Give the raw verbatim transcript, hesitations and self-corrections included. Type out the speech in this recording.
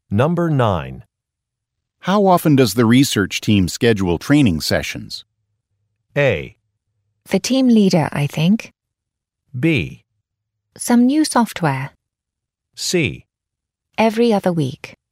Number nine. How often does the research team schedule training sessions? A. The team leader, I think. B. Some new software. C. Every other week.